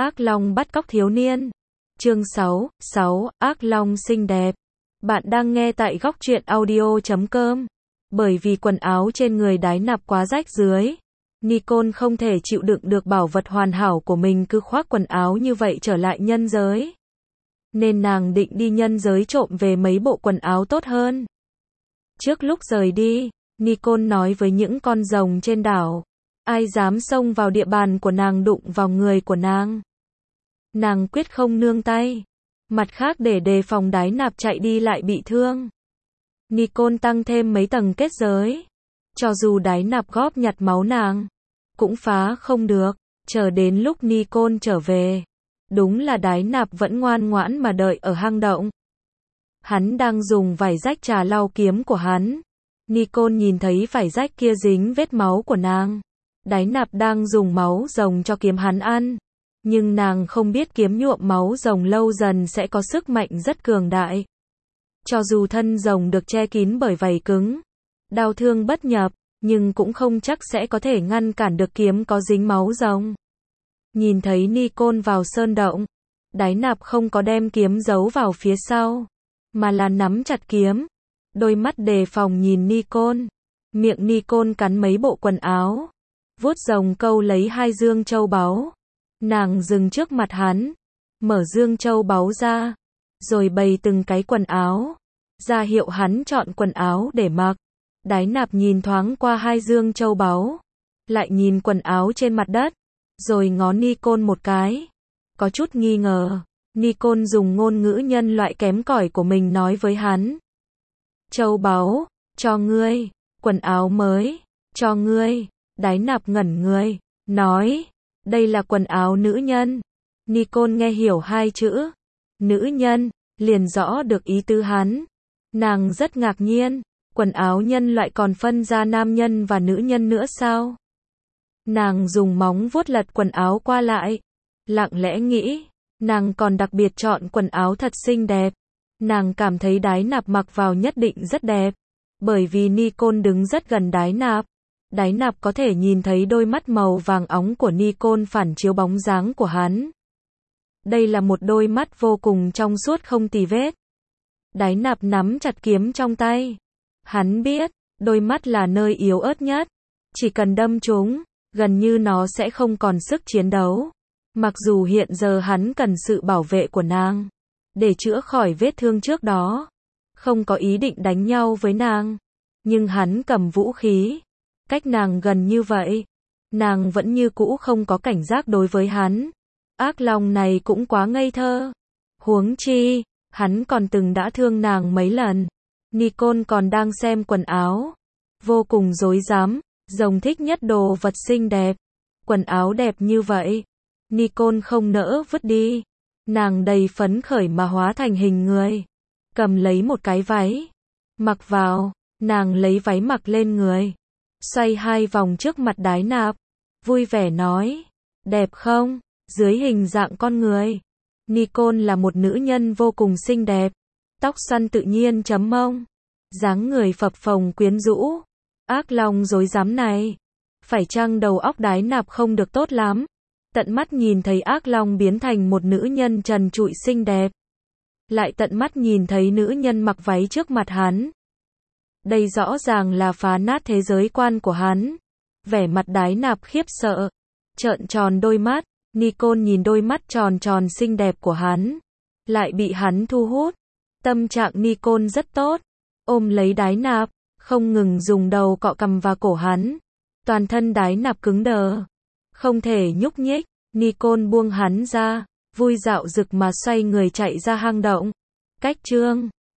Ác Long bắt cóc thiếu niên. Chương 6, Ác Long xinh đẹp. Bạn đang nghe tại góc truyện audio.com. Bởi vì quần áo trên người Đái Nạp quá rách rưới, Nicole không thể chịu đựng được bảo vật hoàn hảo của mình cứ khoác quần áo như vậy trở lại nhân giới. Nên nàng định đi nhân giới trộm về mấy bộ quần áo tốt hơn. Trước lúc rời đi, Nicole nói với những con rồng trên đảo, ai dám xông vào địa bàn của nàng đụng vào người của nàng quyết không nương tay. Mặt khác để đề phòng Đái Nạp chạy đi lại bị thương, Nicole tăng thêm mấy tầng kết giới. Cho dù Đái Nạp góp nhặt máu nàng, cũng phá không được. Chờ đến lúc Nicole trở về, đúng là Đái Nạp vẫn ngoan ngoãn mà đợi ở hang động. Hắn đang dùng vải rách trà lau kiếm của hắn. Nicole nhìn thấy vải rách kia dính vết máu của nàng. Đái Nạp đang dùng máu rồng cho kiếm hắn ăn. Nhưng nàng không biết kiếm nhuộm máu rồng lâu dần sẽ có sức mạnh rất cường đại. Cho dù thân rồng được che kín bởi vảy cứng, đau thương bất nhập, nhưng cũng không chắc sẽ có thể ngăn cản được kiếm có dính máu rồng. Nhìn thấy Nicole vào sơn động, Đái Nạp không có đem kiếm giấu vào phía sau, mà là nắm chặt kiếm, đôi mắt đề phòng nhìn Nicole. Miệng Nicole cắn mấy bộ quần áo, vuốt rồng câu lấy 2 dương châu báu. Nàng dừng trước mặt hắn, mở dương châu báu ra, rồi bày từng cái quần áo, ra hiệu hắn chọn quần áo để mặc. Đái Nạp nhìn thoáng qua 2 dương châu báu, lại nhìn quần áo trên mặt đất, rồi ngó Nicole một cái, có chút nghi ngờ. Nicole dùng ngôn ngữ nhân loại kém cỏi của mình nói với hắn. Châu báu, cho ngươi. Quần áo mới, cho ngươi. Đái Nạp ngẩn người, nói, đây là quần áo nữ nhân. Nicole nghe hiểu 2 chữ, nữ nhân, liền rõ được ý tứ hắn. Nàng rất ngạc nhiên, quần áo nhân loại còn phân ra nam nhân và nữ nhân nữa sao? Nàng dùng móng vuốt lật quần áo qua lại, lặng lẽ nghĩ, nàng còn đặc biệt chọn quần áo thật xinh đẹp. Nàng cảm thấy Đái Nạp mặc vào nhất định rất đẹp, bởi vì Nicole đứng rất gần Đái Nạp. Đái Nạp có thể nhìn thấy đôi mắt màu vàng óng của Nicole phản chiếu bóng dáng của hắn. Đây là một đôi mắt vô cùng trong suốt không tì vết. Đái Nạp nắm chặt kiếm trong tay. Hắn biết, đôi mắt là nơi yếu ớt nhất. Chỉ cần đâm chúng, gần như nó sẽ không còn sức chiến đấu. Mặc dù hiện giờ hắn cần sự bảo vệ của nàng, để chữa khỏi vết thương trước đó. Không có ý định đánh nhau với nàng. Nhưng hắn cầm vũ khí. Cách nàng gần như vậy, nàng vẫn như cũ không có cảnh giác đối với hắn. Ác Long này cũng quá ngây thơ. Huống chi, hắn còn từng đã thương nàng mấy lần. Nicole còn đang xem quần áo, vô cùng rối rắm. Rồng thích nhất đồ vật xinh đẹp. Quần áo đẹp như vậy, Nicole không nỡ vứt đi. Nàng đầy phấn khởi mà hóa thành hình người, cầm lấy một cái váy, mặc vào. Nàng lấy váy mặc lên người, xoay 2 vòng trước mặt Đái Nạp, vui vẻ nói, đẹp không? Dưới hình dạng con người, Nicole là một nữ nhân vô cùng xinh đẹp, tóc xoăn tự nhiên chấm mông, dáng người phập phồng quyến rũ. Ác Long rối rắm này, phải chăng đầu óc Đái Nạp không được tốt lắm? Tận mắt nhìn thấy Ác Long biến thành một nữ nhân trần trụi xinh đẹp, lại tận mắt nhìn thấy nữ nhân mặc váy trước mặt hắn. Đây rõ ràng là phá nát thế giới quan của hắn. Vẻ mặt Đái Nạp khiếp sợ, trợn tròn đôi mắt. Nicole nhìn đôi mắt tròn tròn xinh đẹp của hắn, lại bị hắn thu hút. Tâm trạng Nicole rất tốt, ôm lấy Đái Nạp, không ngừng dùng đầu cọ cằm và cổ hắn. Toàn thân Đái Nạp cứng đờ, không thể nhúc nhích. Nicole buông hắn ra, vui dạo dực mà xoay người chạy ra hang động. Cách chương